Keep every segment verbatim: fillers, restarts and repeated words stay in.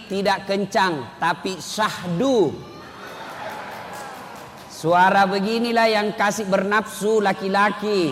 tidak kencang, tapi syahdu. Suara beginilah yang kasih bernafsu laki-laki,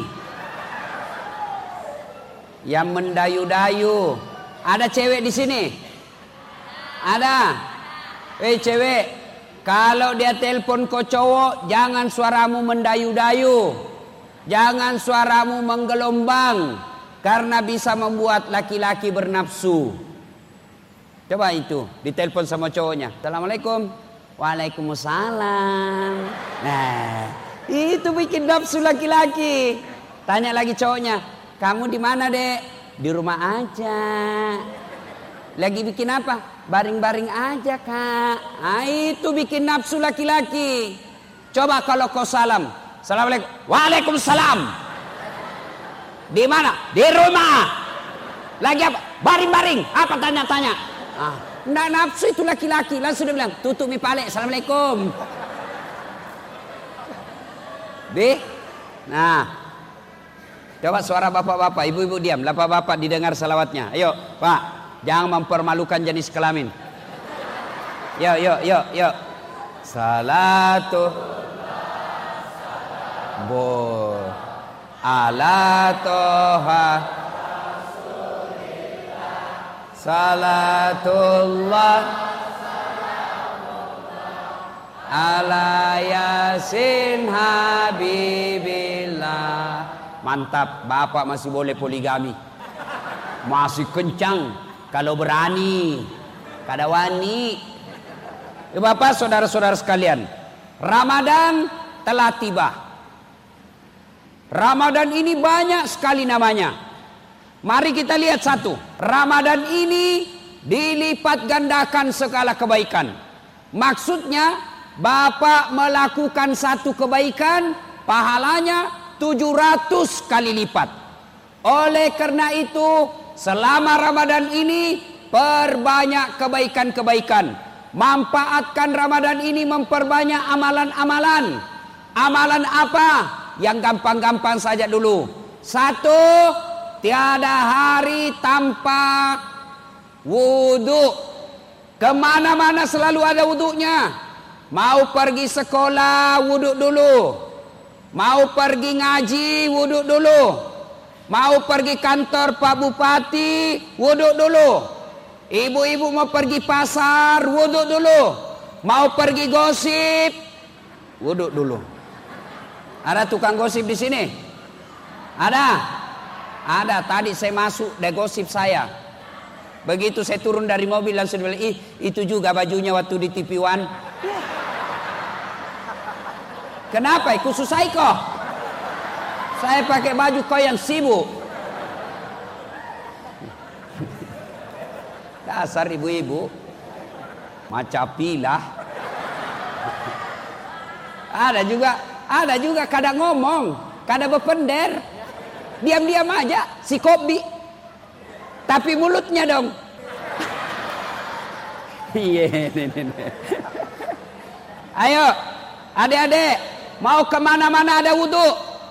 yang mendayu-dayu. Ada cewek di sini? Ada? Eh cewek, kalau dia telepon ke cowok, jangan suaramu mendayu-dayu, jangan suaramu menggelombang, karena bisa membuat laki-laki bernafsu. Coba itu, ditelepon sama cowoknya. Assalamualaikum. Waalaikumsalam. Nah, itu bikin nafsu laki-laki. Tanya lagi cowoknya, kamu di mana dek? Di rumah aja. Lagi bikin apa? Baring-baring aja kak. Nah, itu bikin nafsu laki-laki. Coba kalau kau salam, assalamualaikum. Waalaikumsalam. Di mana? Di rumah. Lagi apa? Baring-baring. Apa tanya-tanya? Ah. Nggak nafsu itu laki-laki. Langsung dia bilang, tutup mi pale, assalamualaikum. Bi, nah, coba suara bapak-bapak, ibu-ibu diam, bapak-bapak didengar salawatnya. Ayo pak, jangan mempermalukan jenis kelamin. Yuk, yuk, yuk, yuk. Salatu bo ala toha salatullah ala yasin habibillah. Mantap, bapak masih boleh poligami, masih kencang kalau berani, kada wani. Ya, bapak saudara-saudara sekalian, Ramadan telah tiba. Ramadan ini banyak sekali namanya. Mari kita lihat satu. Ramadan ini dilipat gandakan segala kebaikan. Maksudnya bapak melakukan satu kebaikan, pahalanya tujuh ratus kali lipat. Oleh karena itu, selama Ramadan ini perbanyak kebaikan-kebaikan. Manfaatkan Ramadan ini memperbanyak amalan-amalan. Amalan apa? Yang gampang-gampang saja dulu. Satu, tiada hari tanpa wudhu. Kemana-mana selalu ada wudhunya. Mau pergi sekolah, wudhu dulu. Mau pergi ngaji, wudhu dulu. Mau pergi kantor Pak Bupati, wudhu dulu. Ibu-ibu mau pergi pasar, wudhu dulu. Mau pergi gosip, wudhu dulu. Ada tukang gosip di sini? Ada? Ada, tadi saya masuk, dia gosip saya. Begitu saya turun dari mobil langsung bilang, ih itu juga bajunya waktu di T V One. Kenapa? Khusus saya kok. Saya pakai baju kau yang sibuk. Dasar ibu-ibu macapilah. Ada juga, ada juga kadang ngomong, kadang berpender. Diam-diam aja si Kobi. Tapi mulutnya dong. Iya, ayo, adik-adik, mau kemana-mana ada wudhu.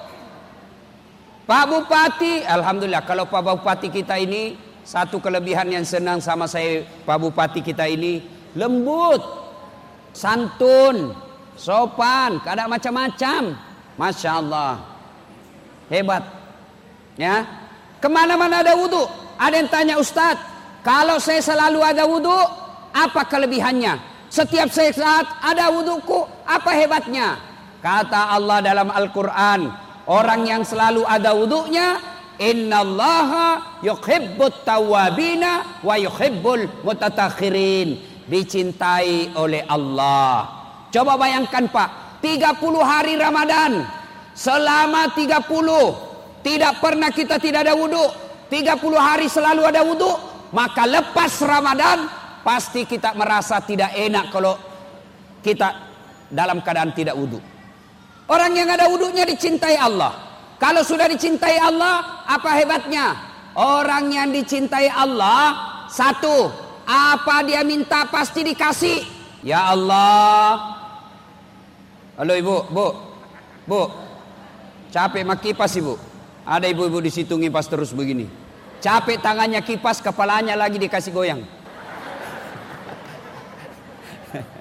Pak Bupati, alhamdulillah kalau Pak Bupati kita ini satu kelebihan yang senang sama saya, Pak Bupati kita ini lembut, santun, sopan, kada macam-macam. Masya Allah, hebat. Ya, kemana-mana ada wudhu. Ada yang tanya, Ustadz, kalau saya selalu ada wudhu, apa kelebihannya? Setiap saya saat ada wudhuku, apa hebatnya? Kata Allah dalam Al-Quran, orang yang selalu ada wudhunya, innallaha yuhibbut tawwabina wa yuhibbul mutattakhirin. Dicintai oleh Allah. Coba bayangkan Pak, tiga puluh hari Ramadan, selama tiga puluh tidak pernah kita tidak ada wudhu, tiga puluh hari selalu ada wudhu. Maka lepas Ramadan pasti kita merasa tidak enak kalau kita dalam keadaan tidak wudhu. Orang yang ada wudhunya dicintai Allah. Kalau sudah dicintai Allah, apa hebatnya? Orang yang dicintai Allah, satu, apa dia minta pasti dikasih. Ya Allah. Halo ibu, bu, bu, capek mak kipas ibu. Ada ibu-ibu di situ ngipas terus begini. Capek tangannya kipas, kepalanya lagi dikasih goyang.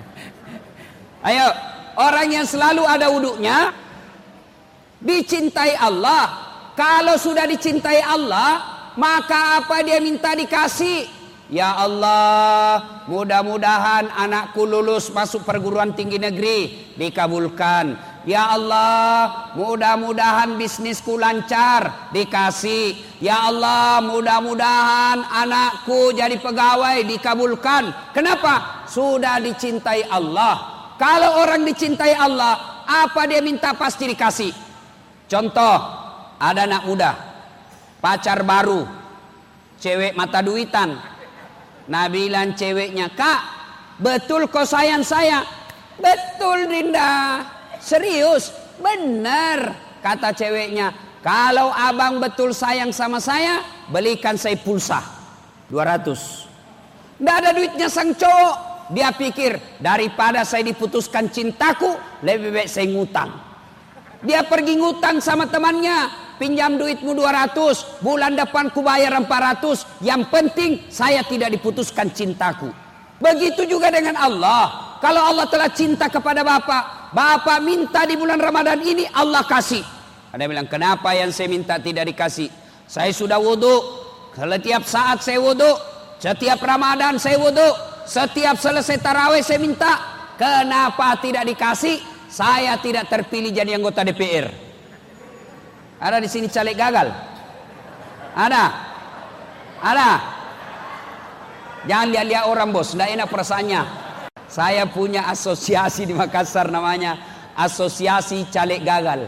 Ayo, orang yang selalu ada wudunya dicintai Allah. Kalau sudah dicintai Allah, maka apa dia minta dikasih? Ya Allah, mudah-mudahan anakku lulus masuk perguruan tinggi negeri, dikabulkan. Ya Allah, mudah-mudahan bisnisku lancar, dikasih. Ya Allah, mudah-mudahan anakku jadi pegawai, dikabulkan. Kenapa? Sudah dicintai Allah. Kalau orang dicintai Allah, apa dia minta pasti dikasih. Contoh, ada anak muda, pacar baru, cewek mata duitan. Nah bilang ceweknya, "Kak, betul kau sayang saya?" "Betul Dinda." "Serius?" "Benar." Kata ceweknya, "Kalau abang betul sayang sama saya, belikan saya pulsa dua ratus." Nggak ada duitnya sang cowok. Dia pikir, daripada saya diputuskan cintaku, lebih baik saya ngutang. Dia pergi ngutang sama temannya, "Pinjam duitmu dua ratus, bulan depan ku bayar empat ratus. Yang penting saya tidak diputuskan cintaku." Begitu juga dengan Allah. Kalau Allah telah cinta kepada Bapak, Bapak minta di bulan Ramadan ini, Allah kasih. Ada yang bilang, "Kenapa yang saya minta tidak dikasih?" "Saya sudah wudhu, setiap saat saya wudhu, setiap Ramadan saya wudhu, setiap selesai tarawih saya minta." "Kenapa tidak dikasih?" "Saya tidak terpilih jadi anggota D P R." Ada di sini caleg gagal? Ada? Ada? Jangan lihat-lihat orang bos, tidak enak perasaannya. Saya punya asosiasi di Makassar, namanya Asosiasi Caleg Gagal.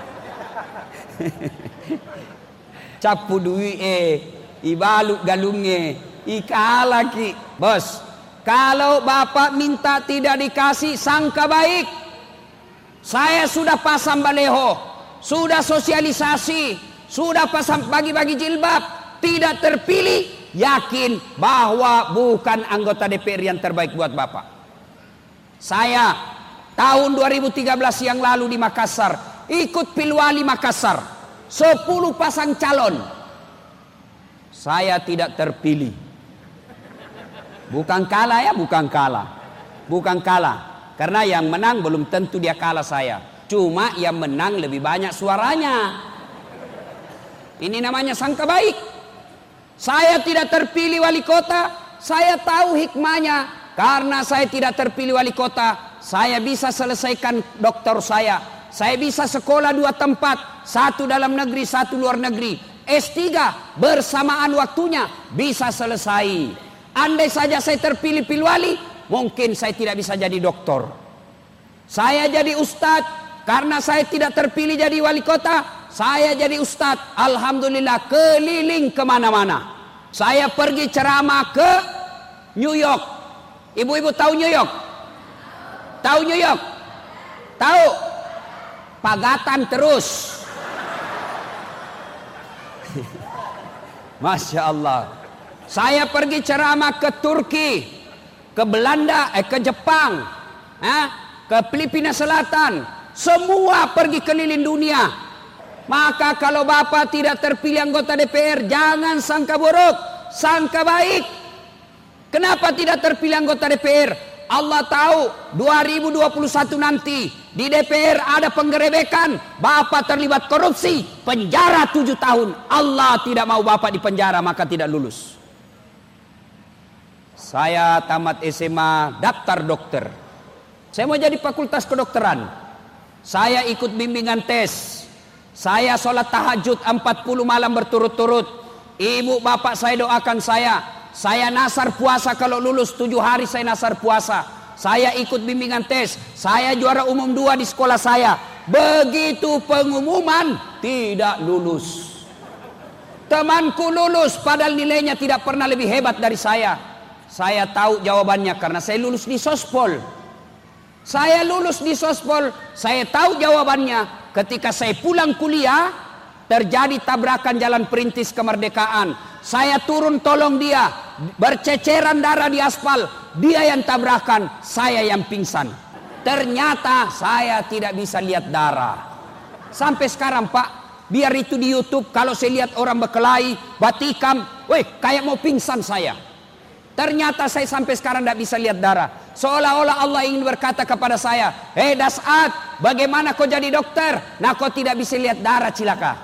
Capu duit eh, ibaluk galungnya, ikalaki. Bos, kalau Bapak minta tidak dikasih, sangka baik. Saya sudah pasang baleho, sudah sosialisasi, sudah pasang bagi-bagi jilbab, tidak terpilih, yakin bahwa bukan anggota D P R yang terbaik buat Bapak. Saya tahun dua ribu tiga belas yang lalu di Makassar, ikut Pilwali Makassar, sepuluh pasang calon. Saya tidak terpilih. Bukan kalah ya, bukan kalah. Bukan kalah. Karena yang menang belum tentu dia kalah saya. Cuma yang menang lebih banyak suaranya. Ini namanya sangka baik. Saya tidak terpilih wali kota, saya tahu hikmahnya. Karena saya tidak terpilih wali kota, saya bisa selesaikan doktor saya. Saya bisa sekolah dua tempat, satu dalam negeri, satu luar negeri. S tiga bersamaan waktunya bisa selesai. Andai saja saya terpilih pilwali, mungkin saya tidak bisa jadi doktor. Saya jadi ustadz, karena saya tidak terpilih jadi wali kota, saya jadi ustadz. Alhamdulillah, keliling kemana-mana. Saya pergi ceramah ke New York. Ibu-ibu tahu New York? Tahu New York? Tahu? Pagatan terus. Masya Allah. Saya pergi ceramah ke Turki, ke Belanda, eh, ke Jepang, eh, ke Filipina Selatan. Semua pergi keliling dunia. Maka kalau Bapak tidak terpilih anggota D P R, jangan sangka buruk, sangka baik. Kenapa tidak terpilih anggota D P R? Allah tahu dua ribu dua puluh satu nanti di D P R ada penggerebekan, Bapak terlibat korupsi, penjara tujuh tahun. Allah tidak mau Bapak di penjara, maka tidak lulus. Saya tamat S M A, daftar dokter. Saya mau jadi fakultas kedokteran. Saya ikut bimbingan tes. Saya sholat tahajud empat puluh malam berturut-turut. Ibu bapak saya doakan saya. Saya nasar puasa, kalau lulus tujuh hari saya nasar puasa. Saya ikut bimbingan tes. Saya juara umum dua di sekolah saya. Begitu pengumuman, tidak lulus. Temanku lulus, padahal nilainya tidak pernah lebih hebat dari saya. Saya tahu jawabannya karena saya lulus di Sospol. Saya lulus di Sospol, saya tahu jawabannya. Ketika saya pulang kuliah, terjadi tabrakan jalan perintis kemerdekaan. Saya turun tolong dia, berceceran darah di aspal. Dia yang tabrakan, saya yang pingsan. Ternyata saya tidak bisa lihat darah. Sampai sekarang Pak, biar itu di YouTube, kalau saya lihat orang berkelahi, batikam, weh kayak mau pingsan saya. Ternyata saya sampai sekarang tidak bisa lihat darah. Seolah-olah Allah ingin berkata kepada saya, "Hei Das'ad, bagaimana kau jadi dokter? Nah kau tidak bisa lihat darah cilaka."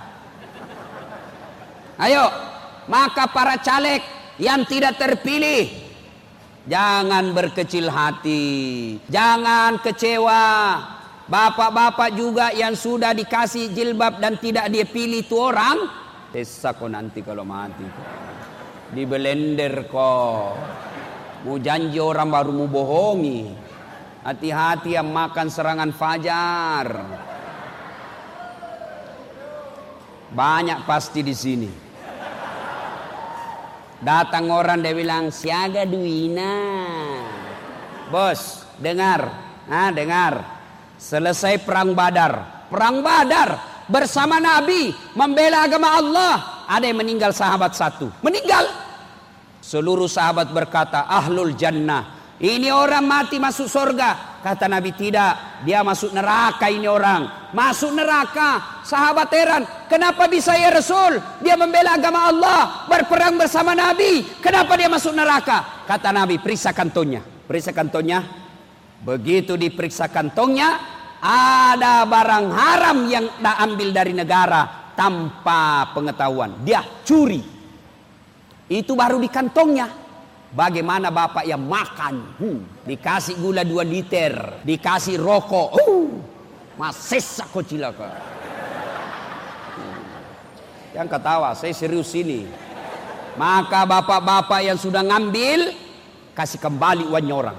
Ayo, maka para caleg yang tidak terpilih, jangan berkecil hati, jangan kecewa. Bapak-bapak juga yang sudah dikasih jilbab dan tidak dia pilih itu orang, desa kau nanti kalau mati. Di blender kau. Mau janji orang baru mau bohongi. Hati-hati yang makan serangan fajar. Banyak pasti di sini. Datang orang dia bilang siaga duina. Bos, dengar, ah dengar. Selesai perang Badar, perang Badar bersama Nabi membela agama Allah. Ada yang meninggal sahabat satu, meninggal. Seluruh sahabat berkata, ahlul jannah. Ini orang mati masuk surga. Kata Nabi, tidak. Dia masuk neraka ini orang. Masuk neraka. Sahabat heran. Kenapa bisa ya Rasul? Dia membela agama Allah. Berperang bersama Nabi. Kenapa dia masuk neraka? Kata Nabi, periksa kantongnya. Periksa kantongnya. Begitu diperiksa kantongnya, ada barang haram yang dia ambil dari negara tanpa pengetahuan. Dia curi. Itu baru di kantongnya. Bagaimana bapak yang makan, hmm, dikasih gula dua liter, dikasih rokok, uh, masih sakit cilaka. Hmm. Yang ketawa, saya serius ini. Maka bapak-bapak yang sudah ngambil, kasih kembali uangnya orang.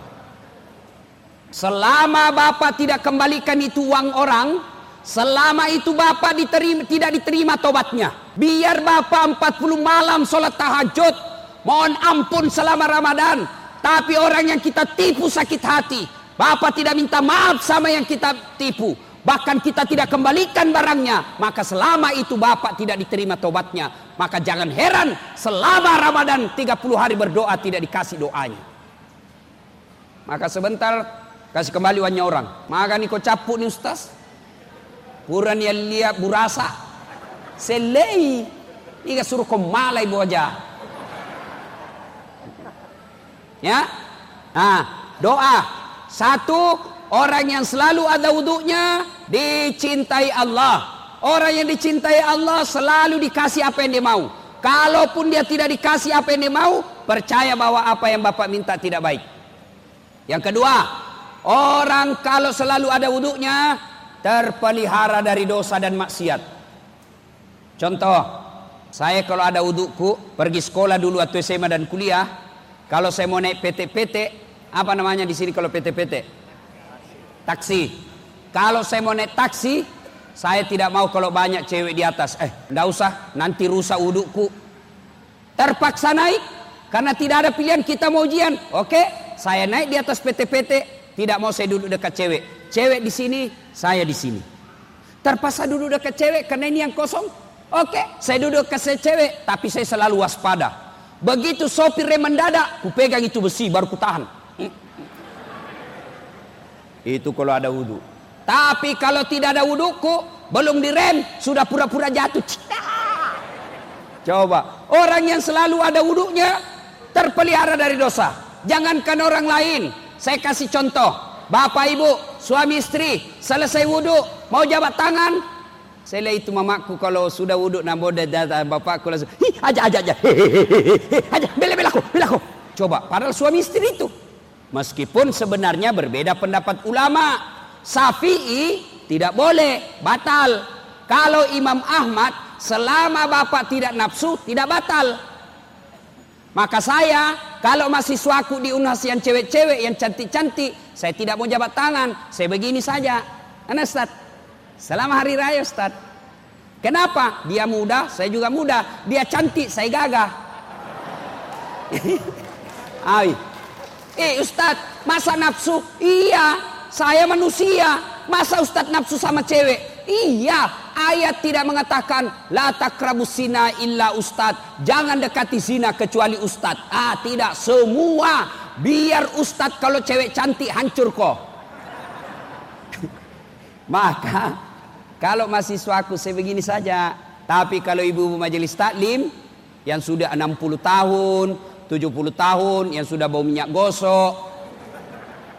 Selama bapak tidak kembalikan itu uang orang, selama itu bapak diterima, tidak diterima tobatnya. Biar bapak empat puluh malam sholat tahajud, mohon ampun selama Ramadan, tapi orang yang kita tipu sakit hati, bapak tidak minta maaf sama yang kita tipu, bahkan kita tidak kembalikan barangnya, maka selama itu bapak tidak diterima tobatnya. Maka jangan heran selama Ramadan tiga puluh hari berdoa tidak dikasih doanya. Maka sebentar kasih kembali uangnya orang. Maka nih kau capuk nih Ustaz, puran yang lihat burasa selei, ini suruh kau malai boja. Ya, nah doa satu, orang yang selalu ada wudunya dicintai Allah. Orang yang dicintai Allah selalu dikasih apa yang dia mau. Kalaupun dia tidak dikasih apa yang dia mau, percaya bahwa apa yang bapak minta tidak baik. Yang kedua, orang kalau selalu ada wudunya terpelihara dari dosa dan maksiat. Contoh, saya kalau ada wuduku, pergi sekolah dulu atau S M A dan kuliah, kalau saya mau naik P T P T, apa namanya di sini kalau P T P T? Taksi. Kalau saya mau naik taksi, saya tidak mau kalau banyak cewek di atas. Eh, enggak usah, nanti rusak wuduku. Terpaksa naik, karena tidak ada pilihan, kita mau ujian. Oke, saya naik di atas P T P T, tidak mau saya duduk dekat cewek. Cewek di sini, saya di sini. Terpaksa duduk dekat cewek karena ini yang kosong. Oke, saya duduk ke cewek, tapi saya selalu waspada. Begitu sopir rem mendadak, ku pegang itu besi baru ku tahan. Itu kalau ada wudu. Tapi kalau tidak ada wuduku, belum direm, sudah pura-pura jatuh. Coba, orang yang selalu ada wudunya terpelihara dari dosa. Jangankan orang lain, saya kasih contoh. Bapak ibu, suami istri, selesai wudu, mau jabat tangan. Saya lihat itu mamaku kalau sudah wuduk nambah dada bapakku langsung, hi aja aja aja, hehehe, aja bela bela aku, bela aku. Coba, padahal suami istri itu. Meskipun sebenarnya berbeda pendapat ulama, Syafi'i tidak boleh, batal. Kalau Imam Ahmad, selama bapak tidak nafsu, tidak batal. Maka saya, kalau mahasiswaku di Unhas yang cewek-cewek yang cantik-cantik, saya tidak mau jabat tangan, saya begini saja. Ana Ustaz, selamat hari raya Ustaz. Kenapa? Dia muda, saya juga muda. Dia cantik, saya gagah. Ay. Eh Ustaz, masa nafsu? Iya, saya manusia. Masa Ustaz nafsu sama cewek? Iya, ayat tidak mengatakan la taqrabus zina illa Ustaz. Jangan dekati zina kecuali Ustaz. Ah, tidak, semua. Biar Ustaz kalau cewek cantik hancur kok. Maka kalau mahasiswaku saya begini saja. Tapi kalau ibu-ibu majelis taklim yang sudah enam puluh tahun, tujuh puluh tahun, yang sudah bau minyak gosok,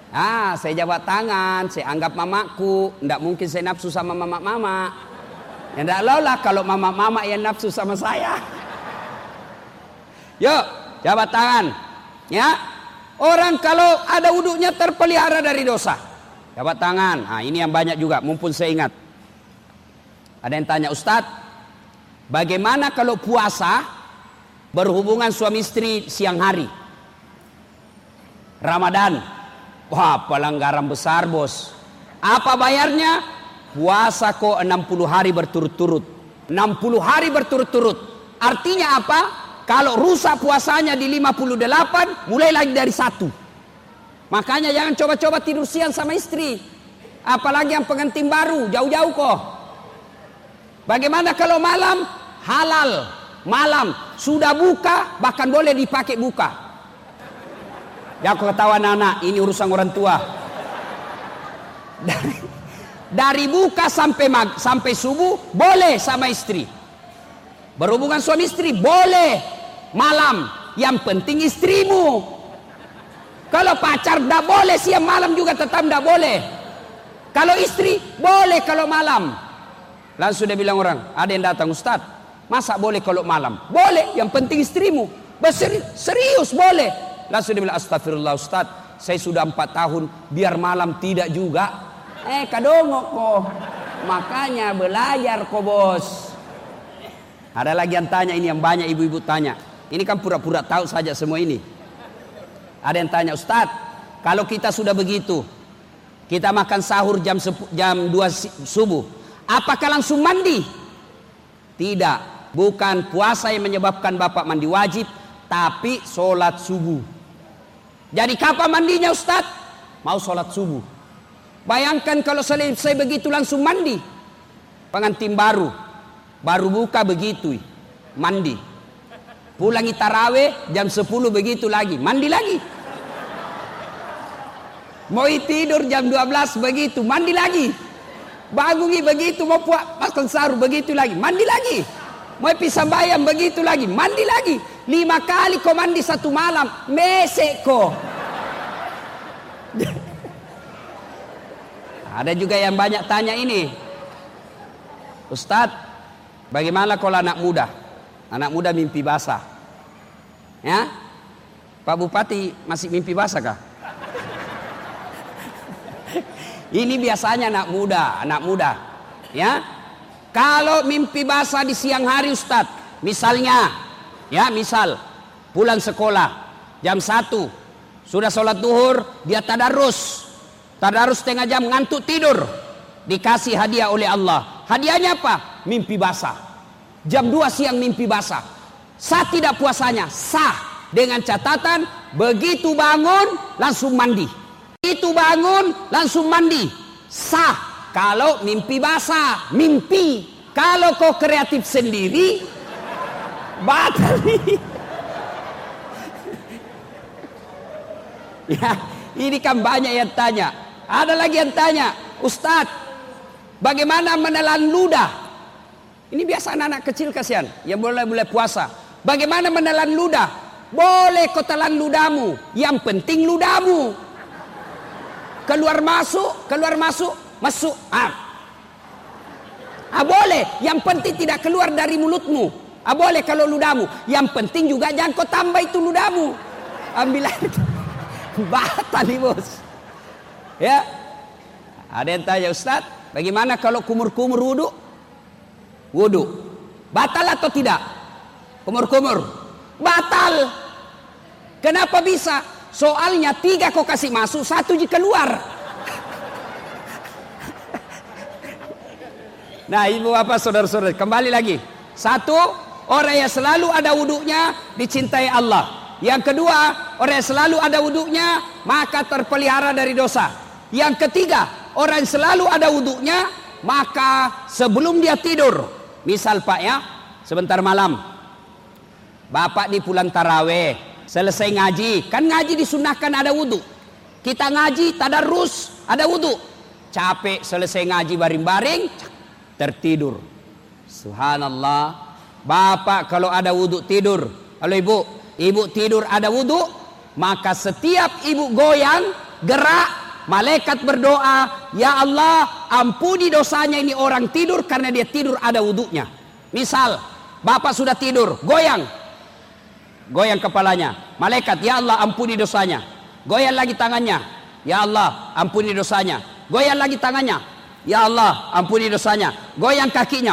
Ah, saya jabat tangan, saya anggap mamaku. Tidak mungkin saya nafsu sama mama-mama. Ya tidak lah kalau mama-mama yang nafsu sama saya. Yuk, jabat tangan. Ya, orang kalau ada wudhunya terpelihara dari dosa. Jabat tangan. Nah, ini yang banyak juga, mumpun saya ingat. Ada yang tanya, Ustadz, bagaimana kalau puasa berhubungan suami istri siang hari? Ramadan. Wah, pelanggaran besar, bos. Apa bayarnya? Puasa kok enam puluh hari berturut-turut. enam puluh hari berturut-turut. Artinya apa? Kalau rusak puasanya di lima puluh delapan, mulai lagi dari satu. Makanya jangan coba-coba tidur siang sama istri. Apalagi yang pengantin baru, jauh-jauh kok. Bagaimana kalau malam? Halal. Malam sudah buka, bahkan boleh dipakai buka. Ya, aku ketawa anak-anak, ini urusan orang tua. Dari, dari buka sampai mag, sampai subuh boleh sama istri. Berhubungan suami istri boleh malam. Yang penting istrimu. Kalau pacar tidak boleh, siang malam juga tetap tidak boleh. Kalau istri boleh kalau malam. Langsung dia bilang orang, ada yang datang, Ustadz, masa boleh kalau malam? Boleh, yang penting istrimu. Berseri, serius boleh. Langsung dia bilang, astagfirullah Ustadz, saya sudah empat tahun, biar malam tidak juga. Eh, kadongok kok. Makanya belajar kok, bos. Ada lagi yang tanya, ini yang banyak ibu-ibu tanya. Ini kan pura-pura tahu saja semua ini. Ada yang tanya, Ustadz, kalau kita sudah begitu, kita makan sahur jam jam dua subuh, apakah langsung mandi? Tidak, bukan puasa yang menyebabkan bapak mandi wajib, tapi sholat subuh. Jadi kapan mandinya, Ustadz? Mau sholat subuh. Bayangkan kalau saya, saya begitu langsung mandi. Pengantin baru, baru buka begitu, mandi. Pulangi taraweh jam sepuluh begitu lagi, mandi lagi. Mau tidur jam dua belas begitu, mandi lagi. Bangungi begitu, mau puas makan sahur begitu lagi, mandi lagi. Mau pisang bayam begitu lagi, mandi lagi. Lima kali kau mandi satu malam, mesek kau. Ada juga yang banyak tanya ini, Ustadz, bagaimana kalau anak muda? Anak muda mimpi basah. Ya, Pak Bupati masih mimpi basah kah? Ini biasanya anak muda, anak muda. Ya, kalau mimpi basah di siang hari, Ustadz, misalnya, ya misal pulang sekolah jam satu, sudah sholat duhur, dia tadarus, tadarus setengah jam, ngantuk tidur, dikasih hadiah oleh Allah. Hadiahnya apa? Mimpi basah. Jam dua siang mimpi basah. Sah tidak puasanya? Sah, dengan catatan begitu bangun langsung mandi. Begitu bangun langsung mandi. Sah kalau mimpi basah, mimpi. Kalau kau kreatif sendiri, batal. Ya, ini kan banyak yang tanya. Ada lagi yang tanya, Ustadz, bagaimana menelan ludah? Ini biasa anak-anak kecil kasihan yang boleh boleh puasa. Bagaimana menelan ludah? Boleh kau telan ludahmu, yang penting ludahmu keluar masuk, keluar masuk, masuk. Ah, ah boleh, yang penting tidak keluar dari mulutmu. Ah boleh kalau ludahmu, yang penting juga jangan kau tambah itu ludahmu. Ambil air. Batal nih, bos. Ya, ada yang tanya, Ustadz, bagaimana kalau kumur-kumur wudhu? Wudhu batal atau tidak? Kumur-kumur batal. Kenapa bisa? Soalnya tiga kau kasih masuk, satu je keluar. Nah, ibu bapak saudara-saudara, kembali lagi. Satu, orang yang selalu ada wudhunya dicintai Allah. Yang kedua, orang yang selalu ada wudhunya maka terpelihara dari dosa. Yang ketiga, orang yang selalu ada wudhunya maka sebelum dia tidur, misal Pak ya, sebentar malam, Bapak di pulang taraweh, selesai ngaji, kan ngaji disunahkan ada wudhu. Kita ngaji tadarus ada wudhu. Capek selesai ngaji baring-baring, tertidur. Subhanallah. Bapak kalau ada wudhu tidur, kalau ibu Ibu tidur ada wudhu, maka setiap ibu goyang, gerak, malaikat berdoa, ya Allah ampuni dosanya ini orang tidur karena dia tidur ada wudunya. Misal bapak sudah tidur, goyang goyang kepalanya, malaikat, ya Allah ampuni dosanya. Goyang lagi tangannya, ya Allah ampuni dosanya. Goyang lagi tangannya, ya Allah ampuni dosanya. Goyang kakinya,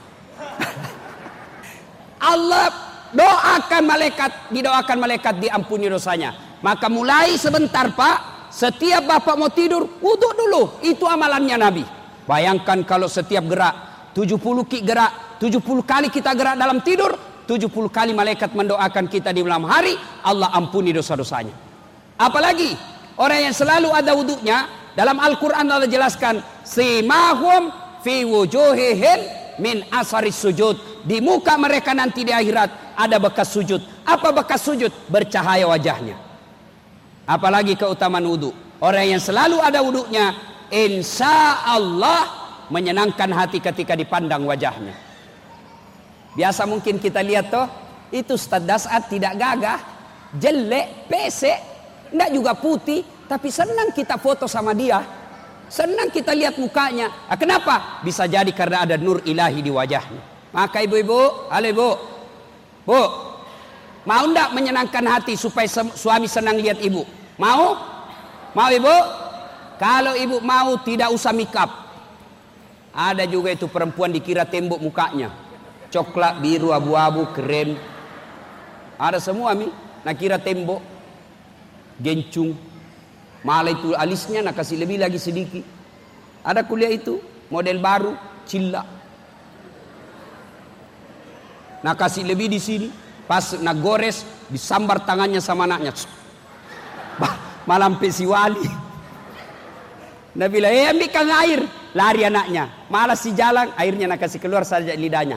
Allah doakan malaikat, didoakan malaikat diampuni dosanya. Maka mulai sebentar Pak, setiap bapak mau tidur, wudhu dulu. Itu amalannya Nabi. Bayangkan kalau setiap gerak, tujuh puluh ki gerak, tujuh puluh kali kita gerak dalam tidur, tujuh puluh kali malaikat mendoakan kita di malam hari, Allah ampuni dosa-dosanya. Apalagi orang yang selalu ada wudhunya, dalam Al-Quran Allah jelaskan, simahum fi wujuhihim min asaris sujud. Di muka mereka nanti di akhirat ada bekas sujud. Apa bekas sujud? Bercahaya wajahnya. Apalagi keutamaan wudhu. Orang yang selalu ada wudhunya, insya Allah menyenangkan hati ketika dipandang wajahnya. Biasa mungkin kita lihat toh, itu Ustaz Das'ad tidak gagah, jelek, pesek, enggak juga putih, tapi senang kita foto sama dia. Senang kita lihat mukanya. Nah, kenapa? Bisa jadi karena ada nur ilahi di wajahnya. Maka ibu-ibu, halo ibu, bu, mau enggak menyenangkan hati supaya suami senang lihat ibu? Mau? Mau ibu? Kalau ibu mau tidak usah make up. Ada juga itu perempuan dikira tembok mukanya. Coklat, biru, abu-abu, krem. Ada semua mi. Nak kira tembok. Gencung. Malah itu alisnya nak kasih lebih lagi sedikit. Ada kuliah itu. Model baru. Cilla. Nak kasih lebih di sini. Pas nak gores, disambar tangannya sama anaknya. Malam pesi wali. Nabi bilang, eh ambilkan air. Lari anaknya. Malas si jalan, airnya nak kasih keluar saja lidahnya.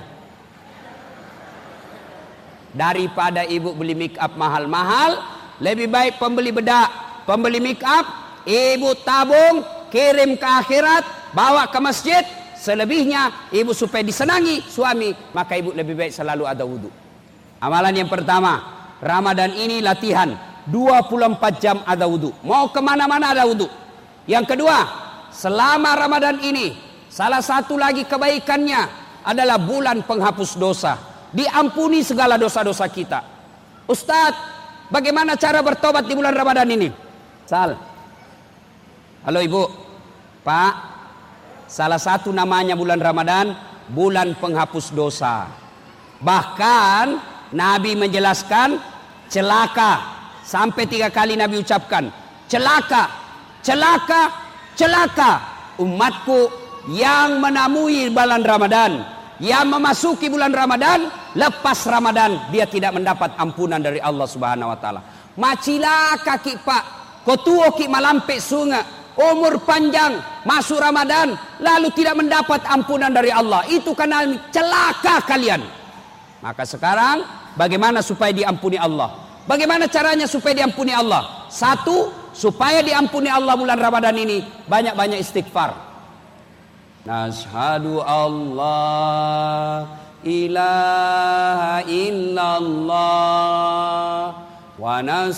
Daripada ibu beli make up mahal-mahal, lebih baik pembeli bedak, pembeli make up, ibu tabung, kirim ke akhirat, bawa ke masjid. Selebihnya ibu supaya disenangi suami, maka ibu lebih baik selalu ada wudhu. Amalan yang pertama, Ramadan ini latihan dua puluh empat jam ada wudhu. Mau kemana-mana ada wudhu. Yang kedua, selama Ramadan ini, salah satu lagi kebaikannya adalah bulan penghapus dosa. Diampuni segala dosa-dosa kita. Ustadz, bagaimana cara bertobat di bulan Ramadan ini? Sal. Halo ibu, Pak. Salah satu namanya bulan Ramadan, bulan penghapus dosa. Bahkan Nabi menjelaskan celaka. Sampai tiga kali Nabi ucapkan, celaka, celaka, celaka umatku yang menamui bulan Ramadan, yang memasuki bulan Ramadan, lepas Ramadan dia tidak mendapat ampunan dari Allah Subhanahu wa taala. Macilaka ki Pak, kotuo ki malampe sunga, umur panjang, masuk Ramadan lalu tidak mendapat ampunan dari Allah. Itu karena celaka kalian. Maka sekarang bagaimana supaya diampuni Allah? Bagaimana caranya supaya diampuni Allah? Satu, supaya diampuni Allah bulan Ramadan ini, banyak-banyak istighfar. Nashhadu Allah ilaha illallah wa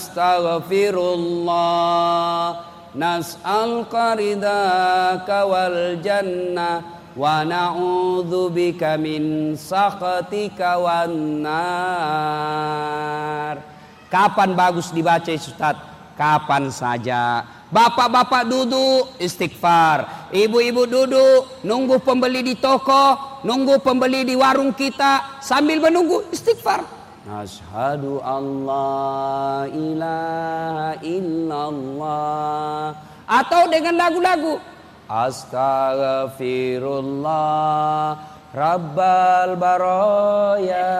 nastaghfirullah nas'aluka ridaka wal jannah wa na'udzubika min sakhatika wan nar. Kapan bagus dibaca Ustaz? Kapan saja. Bapak-bapak duduk istighfar, ibu-ibu duduk nunggu pembeli di toko, nunggu pembeli di warung kita, sambil menunggu istighfar. Asyhadu alla ilaha illallah. Atau dengan lagu-lagu astaghfirullah rabbal baraya,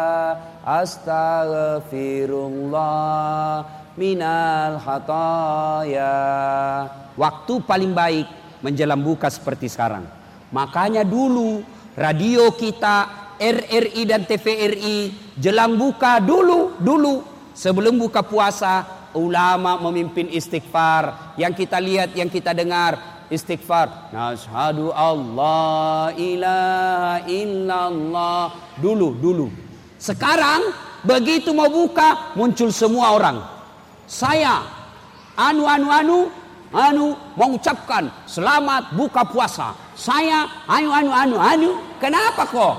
astaghfirullah minal khataya. Waktu paling baik menjelang buka seperti sekarang. Makanya dulu radio kita, R R I dan T V R I jelang buka dulu dulu sebelum buka puasa, ulama memimpin istighfar. Yang kita lihat, yang kita dengar istighfar. Nashhadu Allah ilaha illallah. Dulu dulu. Sekarang begitu mau buka muncul semua orang. Saya anu anu anu anu mengucapkan selamat buka puasa. Saya anu anu anu anu. Kenapa kok?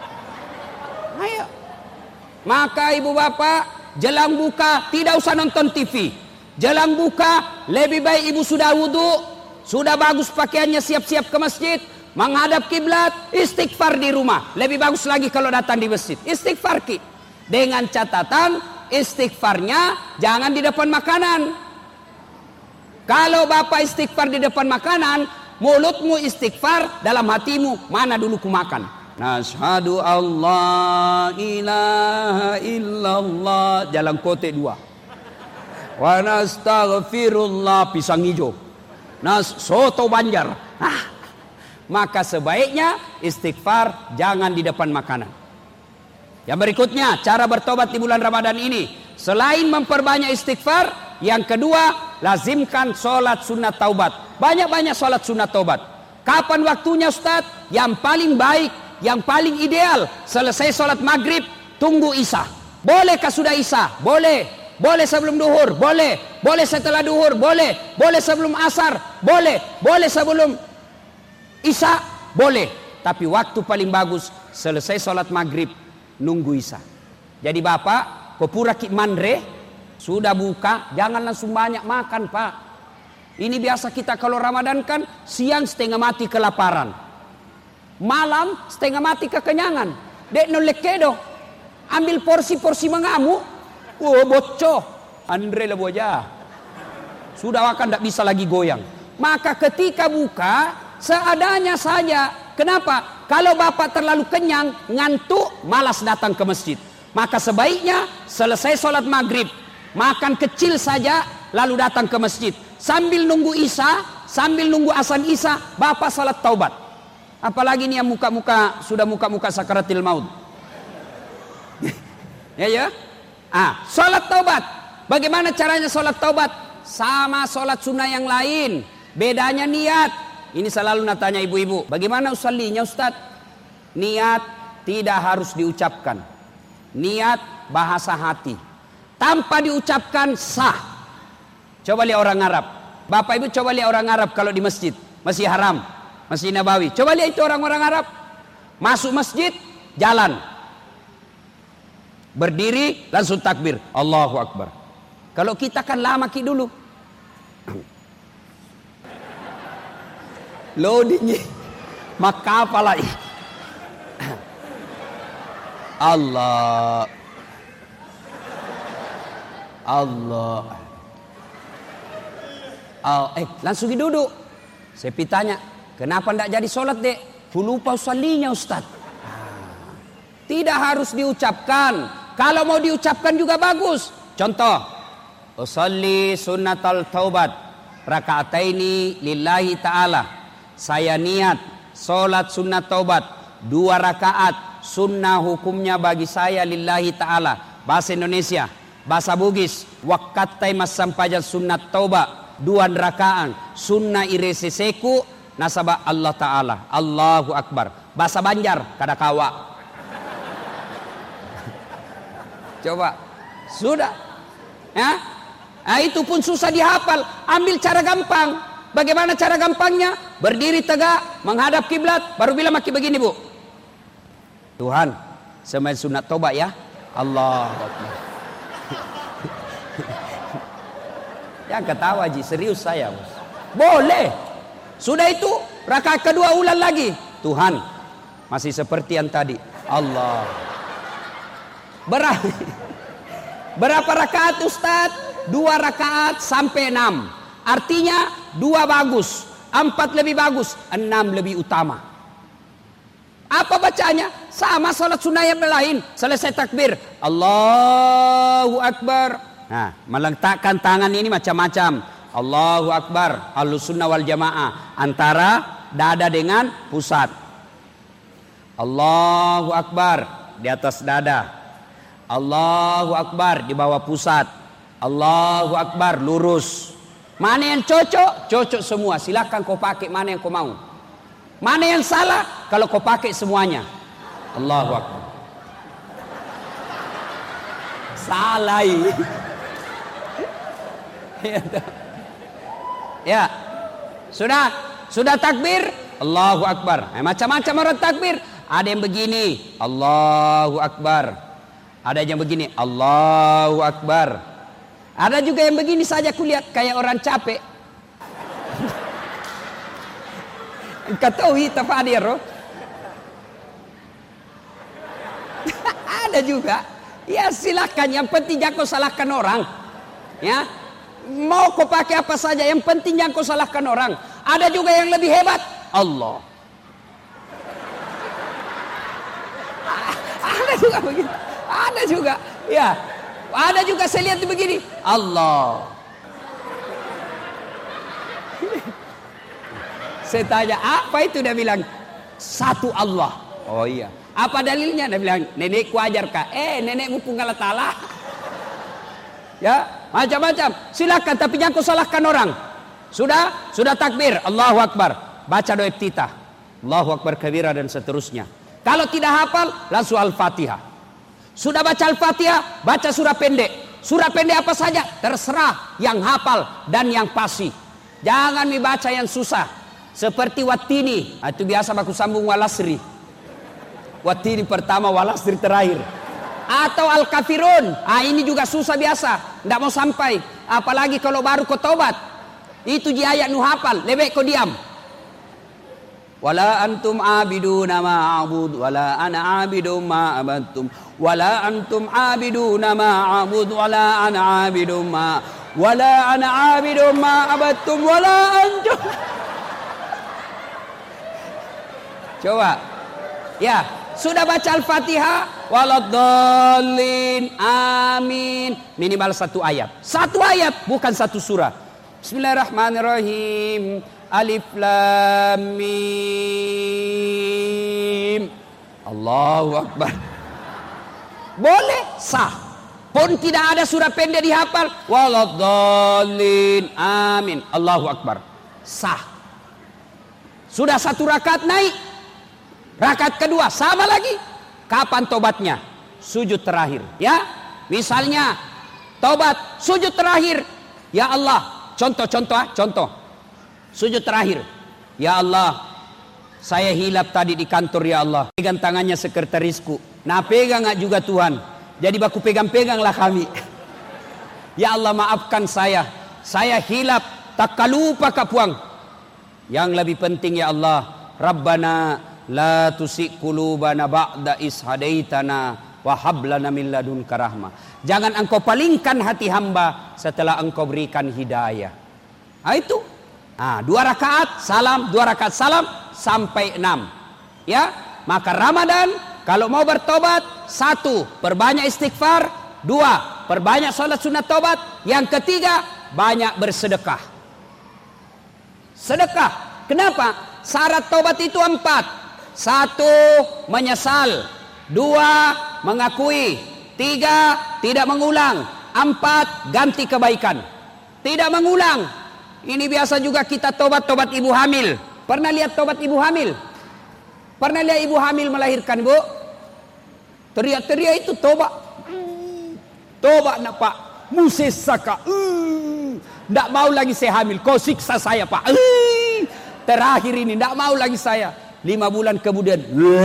Ayo. Maka ibu bapak, jelang buka tidak usah nonton T V. Jelang buka lebih baik ibu sudah wudu, sudah bagus pakaiannya, siap-siap ke masjid, menghadap kiblat, istighfar di rumah. Lebih bagus lagi kalau datang di masjid. Istighfar ki. Dengan catatan istighfarnya jangan di depan makanan. Kalau bapak istighfar di depan makanan, mulutmu istighfar, dalam hatimu mana dulu ku makan. Nashhadu Allah ilaha illallah, jalan kote dua. Wa nastaghfirullah, pisang hijau. Nas soto Banjar. Ah, maka sebaiknya istighfar jangan di depan makanan. Yang berikutnya, cara bertobat di bulan Ramadan ini, selain memperbanyak istighfar, yang kedua, lazimkan sholat sunat taubat. Banyak-banyak sholat sunat taubat. Kapan waktunya Ustaz? Yang paling baik, yang paling ideal, selesai sholat maghrib, tunggu isya. Bolehkah sudah isya? Boleh. Boleh sebelum duhur? Boleh. Boleh setelah duhur? Boleh. Boleh sebelum asar? Boleh. Boleh sebelum isya? Boleh. Tapi waktu paling bagus, selesai sholat maghrib, nunggu isya. Jadi bapak, kopura ki mandre, sudah buka, jangan langsung banyak makan pak. Ini biasa kita kalau Ramadan kan, siang setengah mati kelaparan, malam setengah mati kekenyangan. Dek no lekedo, ambil porsi-porsi mengamuk. Oh bocor, Andre lah aja. Sudah makan tidak bisa lagi goyang. Maka ketika buka, seadanya saja. Kenapa? Kalau bapak terlalu kenyang, ngantuk, malas datang ke masjid. Maka sebaiknya selesai sholat maghrib, makan kecil saja, lalu datang ke masjid. Sambil nunggu isya, sambil nunggu azan isya, bapak salat taubat. Apalagi nih yang muka-muka, sudah muka-muka sakaratil maut. Ya ya. Ah, salat taubat. Bagaimana caranya salat taubat? Sama salat sunnah yang lain. Bedanya niat. Ini selalu natanya ibu-ibu. Bagaimana usallinya Ustaz? Niat tidak harus diucapkan. Niat bahasa hati. Tanpa diucapkan sah. Coba lihat orang Arab. Bapak ibu coba lihat orang Arab kalau di masjid. Masjid Haram, Masjid Nabawi. Coba lihat itu orang-orang Arab. Masuk masjid, jalan. Berdiri, langsung takbir. Allahu Akbar. Kalau kita kan lama ki dulu. Loadingnya. Maka apa lagi? Allah. Allah. Oh, eh langsung duduk. Saya pitanya, kenapa tidak jadi sholat dek? Ku lupa usallinya Ustaz. Tidak harus diucapkan. Kalau mau diucapkan juga bagus. Contoh, usalli sunnatal taubat rakaataini lillahi ta'ala. Saya niat sholat sunnat taubat dua rakaat, sunnah hukumnya bagi saya lillahi ta'ala. Bahasa Indonesia, bahasa Bugis, wakatai masampajan sunnat taubat dua rakaat, sunnah ireseseku nasabah Allah ta'ala. Allahu Akbar. Bahasa Banjar, kadakawa. Coba, sudah, ya? Nah, itu pun susah dihafal. Ambil cara gampang. Bagaimana cara gampangnya? Berdiri tegak, menghadap kiblat, baru bilang maki begini bu. Tuhan, semain sunat tobat ya. Allah Akbar. Ya ketawa ji, serius saya bos. Boleh. Sudah itu, rakaat kedua ulang lagi. Tuhan, masih seperti yang tadi. Allah. Berapa, berapa rakaat Ustaz? Dua rakaat sampai enam. Artinya dua bagus, empat lebih bagus, enam lebih utama. Apa bacanya? Sama salat sunnah yang lain. Selesai takbir, Allahu Akbar. Nah, meletakkan tangan ini macam-macam. Allahu Akbar, Ahlus Sunnah wal Jamaah, antara dada dengan pusat. Allahu Akbar di atas dada. Allahu Akbar di bawah pusat. Allahu Akbar lurus. Mana yang cocok? Cocok semua. Silakan kau pakai mana yang kau mau. Mana yang salah? Kalau kau pakai semuanya. Allahu Akbar. Salah. Ya. Sudah? Sudah takbir? Allahu Akbar. Eh, macam-macam orang takbir. Ada yang begini, Allahu Akbar. Ada yang begini, Allahu Akbar. Ada juga yang begini saja kulihat kayak orang capek. Ketahui tak hadir, roh? Ada juga. Ya silakan, yang penting jangan kau salahkan orang. Ya. Mau kau pakai apa saja, yang penting jangan kau salahkan orang. Ada juga yang lebih hebat, Allah. Ada juga begitu. Ada juga. Ya. Ada juga saya lihat begini, Allah. Saya tanya, apa itu? Dia bilang, satu Allah. Oh iya. Apa dalilnya? Dia bilang, nenekku ajarkah? Eh, nenekmu pun Allah Ta'ala. Ya, macam-macam. Silakan, tapi jangan kau salahkan orang. Sudah? Sudah takbir. Allahu Akbar. Baca doa iftitah. Allahu Akbar kabira dan seterusnya. Kalau tidak hafal, langsung Al-Fatihah. Sudah baca Al-Fatihah, baca surah pendek. Surah pendek apa saja, terserah yang hafal dan yang pasti. Jangan dibaca yang susah. Seperti Wattini, itu biasa aku sambung Walasri. Wattini pertama, Walasri terakhir. Atau Al-Kafirun, ah ini juga susah biasa, tidak mau sampai. Apalagi kalau baru kau tobat, itu di ayat nu hafal, lebih kau diam. Wala antum abiduna ma a'bud wala ana abidum ma abadtum wala antum abiduna ma a'bud wala ana abidum ma wala ana abidum ma abadtum wala antum. Coba. Ya, sudah baca Al-Fatihah, waladdallin, amin. Minimal satu ayat. Satu ayat, bukan satu surah. Bismillahirrahmanirrahim. Alif Lam Mim. Allahu Akbar. Boleh, sah. Pun tidak ada surah pendek dihafal, waladdallin, amin. Allahu Akbar. Sah. Sudah satu rakaat naik. Rakaat kedua sama lagi. Kapan tobatnya? Sujud terakhir. Ya, misalnya tobat sujud terakhir. Ya Allah, contoh-contoh, contoh. Sujud terakhir. Ya Allah, saya hilap tadi di kantor ya Allah. Pegang tangannya sekretarisku. Nah pegang gak juga Tuhan. Jadi baku pegang-peganglah kami. Ya Allah maafkan saya. Saya hilap, tak lupa kapuang. Yang lebih penting ya Allah, Rabbana la tusik qulubana ba'da is hadaitana wa hab lana min ladunka rahmah. Jangan engkau palingkan hati hamba setelah engkau berikan hidayah. Nah itu. Nah, dua rakaat salam, dua rakaat salam sampai enam. Ya, maka Ramadan kalau mau bertobat, satu, perbanyak istighfar, dua, perbanyak salat sunat tobat, yang ketiga, banyak bersedekah. Sedekah. Kenapa? Syarat tobat itu empat. Satu, menyesal. Dua, mengakui. Tiga, tidak mengulang. Empat, ganti kebaikan. Tidak mengulang. Ini biasa juga kita tobat-tobat ibu hamil. Pernah lihat tobat ibu hamil? Pernah lihat ibu hamil melahirkan, Bu? Teriak-teriak itu tobat. Tobat nak Pak. Musisaka. Tidak mau lagi saya hamil. Kau siksa saya Pak. Terakhir ini tidak mau lagi saya. Lima bulan kemudian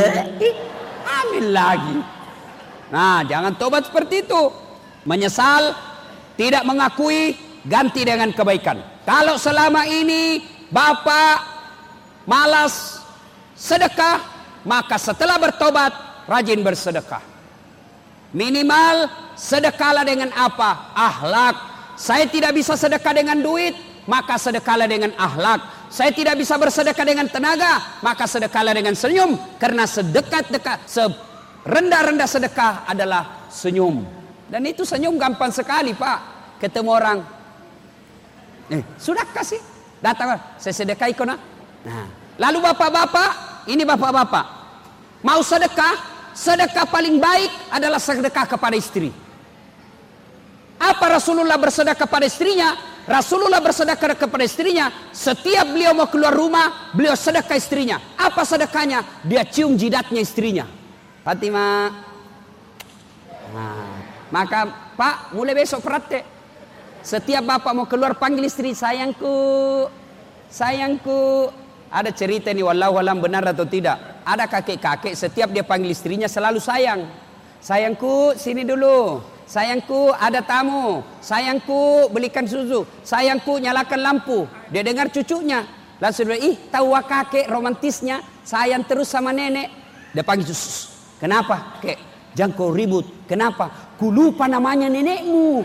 hamil lagi. Nah, jangan tobat seperti itu. Menyesal, tidak mengakui, ganti dengan kebaikan. Kalau selama ini Bapak malas sedekah, maka setelah bertobat rajin bersedekah. Minimal sedekahlah dengan apa? Akhlak. Saya tidak bisa sedekah dengan duit, maka sedekahlah dengan akhlak. Saya tidak bisa bersedekah dengan tenaga, maka sedekahlah dengan senyum. Karena sedekat-dekat, serendah-rendah sedekah adalah senyum. Dan itu senyum gampang sekali Pak. Ketemu orang, Eh, sudah kasih, datang, saya sedekah ikona. Nah, lalu bapak-bapak, ini bapak-bapak, mau sedekah, sedekah paling baik adalah sedekah kepada istri. Apa Rasulullah bersedekah kepada istrinya? Rasulullah bersedekah kepada istrinya. Setiap beliau mau keluar rumah, beliau sedekah istrinya. Apa sedekahnya? Dia cium jidatnya istrinya. Fatimah. Nah, maka Pak, mulai besok praktek. Setiap bapak mau keluar panggil istri, sayangku, sayangku. Ada cerita nih, wallahu alam benar atau tidak. Ada kakek-kakek setiap dia panggil istrinya selalu sayang. Sayangku, sini dulu. Sayangku, ada tamu. Sayangku, belikan susu. Sayangku, nyalakan lampu. Dia dengar cucunya. Langsung dia, ih tahu wah kakek romantisnya. Sayang terus sama nenek. Dia panggil susu. Kenapa? Kek, jangan kau ribut. Kenapa? Ku lupa namanya nenekmu.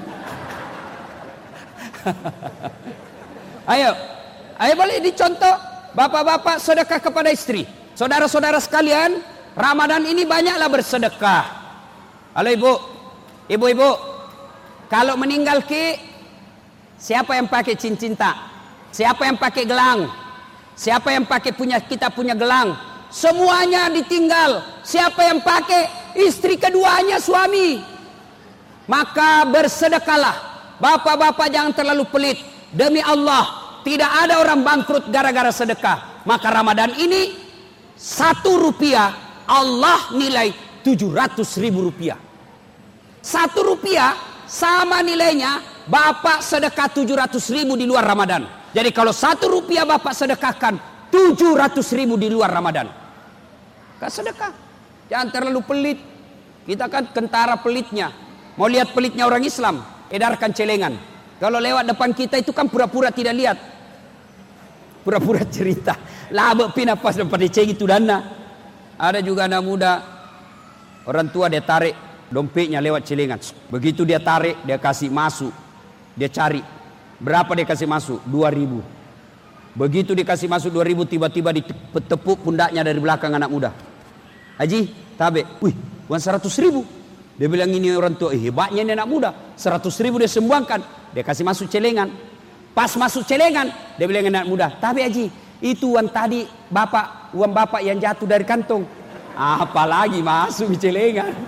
Ayo, ayo boleh dicontoh. Bapak-bapak sedekah kepada istri. Saudara-saudara sekalian, Ramadan ini banyaklah bersedekah. Halo ibu, ibu-ibu, kalau meninggal ki, siapa yang pakai cincin tak? Siapa yang pakai gelang? Siapa yang pakai punya kita punya gelang? Semuanya ditinggal. Siapa yang pakai? Istri keduanya suami. Maka bersedekahlah. Bapak-bapak jangan terlalu pelit. Demi Allah, tidak ada orang bangkrut gara-gara sedekah. Maka Ramadan ini satu rupiah Allah nilai tujuh ratus ribu rupiah. Satu rupiah sama nilainya bapak sedekah tujuh ratus ribu di luar Ramadan. Jadi kalau satu rupiah bapak sedekahkan tujuh ratus ribu di luar Ramadan. Kak sedekah. Jangan terlalu pelit. Kita kan kentara pelitnya. Mau lihat pelitnya orang Islam, edarkan celengan. Kalau lewat depan kita itu kan pura-pura tidak lihat. Pura-pura cerita. Labak pina pas dapat diceng itu dana. Ada juga anak muda. Orang tua dia tarik dompetnya lewat celengan. Begitu dia tarik, dia kasih masuk. Dia cari. Berapa dia kasih masuk? Dua ribu. Begitu dikasih masuk dua ribu, tiba-tiba ditepuk pundaknya dari belakang anak muda. Haji, tabe. Wih, uang seratus ribu. Dia bilang ini orang tua, eh, hebatnya ini anak muda. Seratus ribu dia sembangkan. Dia kasih masuk celengan. Pas masuk celengan, dia bilang anak muda, tabe haji, itu uang tadi bapak, uang bapak yang jatuh dari kantong. Apalagi masuk di celengan.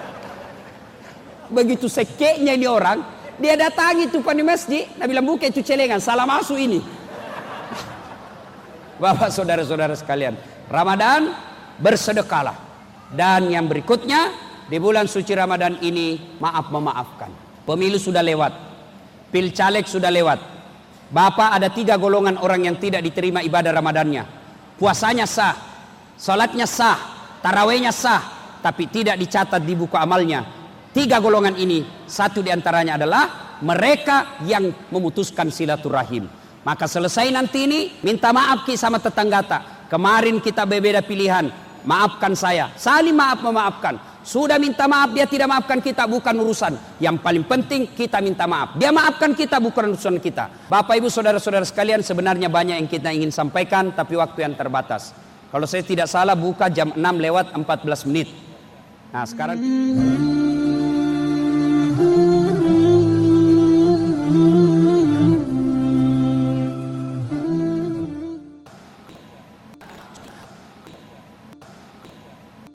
Begitu sekeknya ini orang, dia datangi tupan di masjid. Dia bilang buka itu celengan, salah masuk ini. Bapak saudara-saudara sekalian, Ramadan bersedekahlah. Dan yang berikutnya, di bulan suci Ramadan ini maaf memaafkan. Pemilu sudah lewat, pilcaleg sudah lewat. Bapak ada tiga golongan orang yang tidak diterima ibadah Ramadannya. Puasanya sah, salatnya sah, tarawihnya sah, tapi tidak dicatat di buku amalnya. Tiga golongan ini, satu diantaranya adalah mereka yang memutuskan silaturahim. Maka selesai nanti ini, minta maaf ki sama tetangga tak. Kemarin kita berbeda pilihan, maafkan saya. Saling maaf memaafkan. Sudah minta maaf, dia tidak maafkan kita, bukan urusan. Yang paling penting kita minta maaf. Dia maafkan kita, bukan urusan kita. Bapak ibu saudara-saudara sekalian, sebenarnya banyak yang kita ingin sampaikan, tapi waktu yang terbatas. Kalau saya tidak salah buka jam enam lewat empat belas menit. Nah sekarang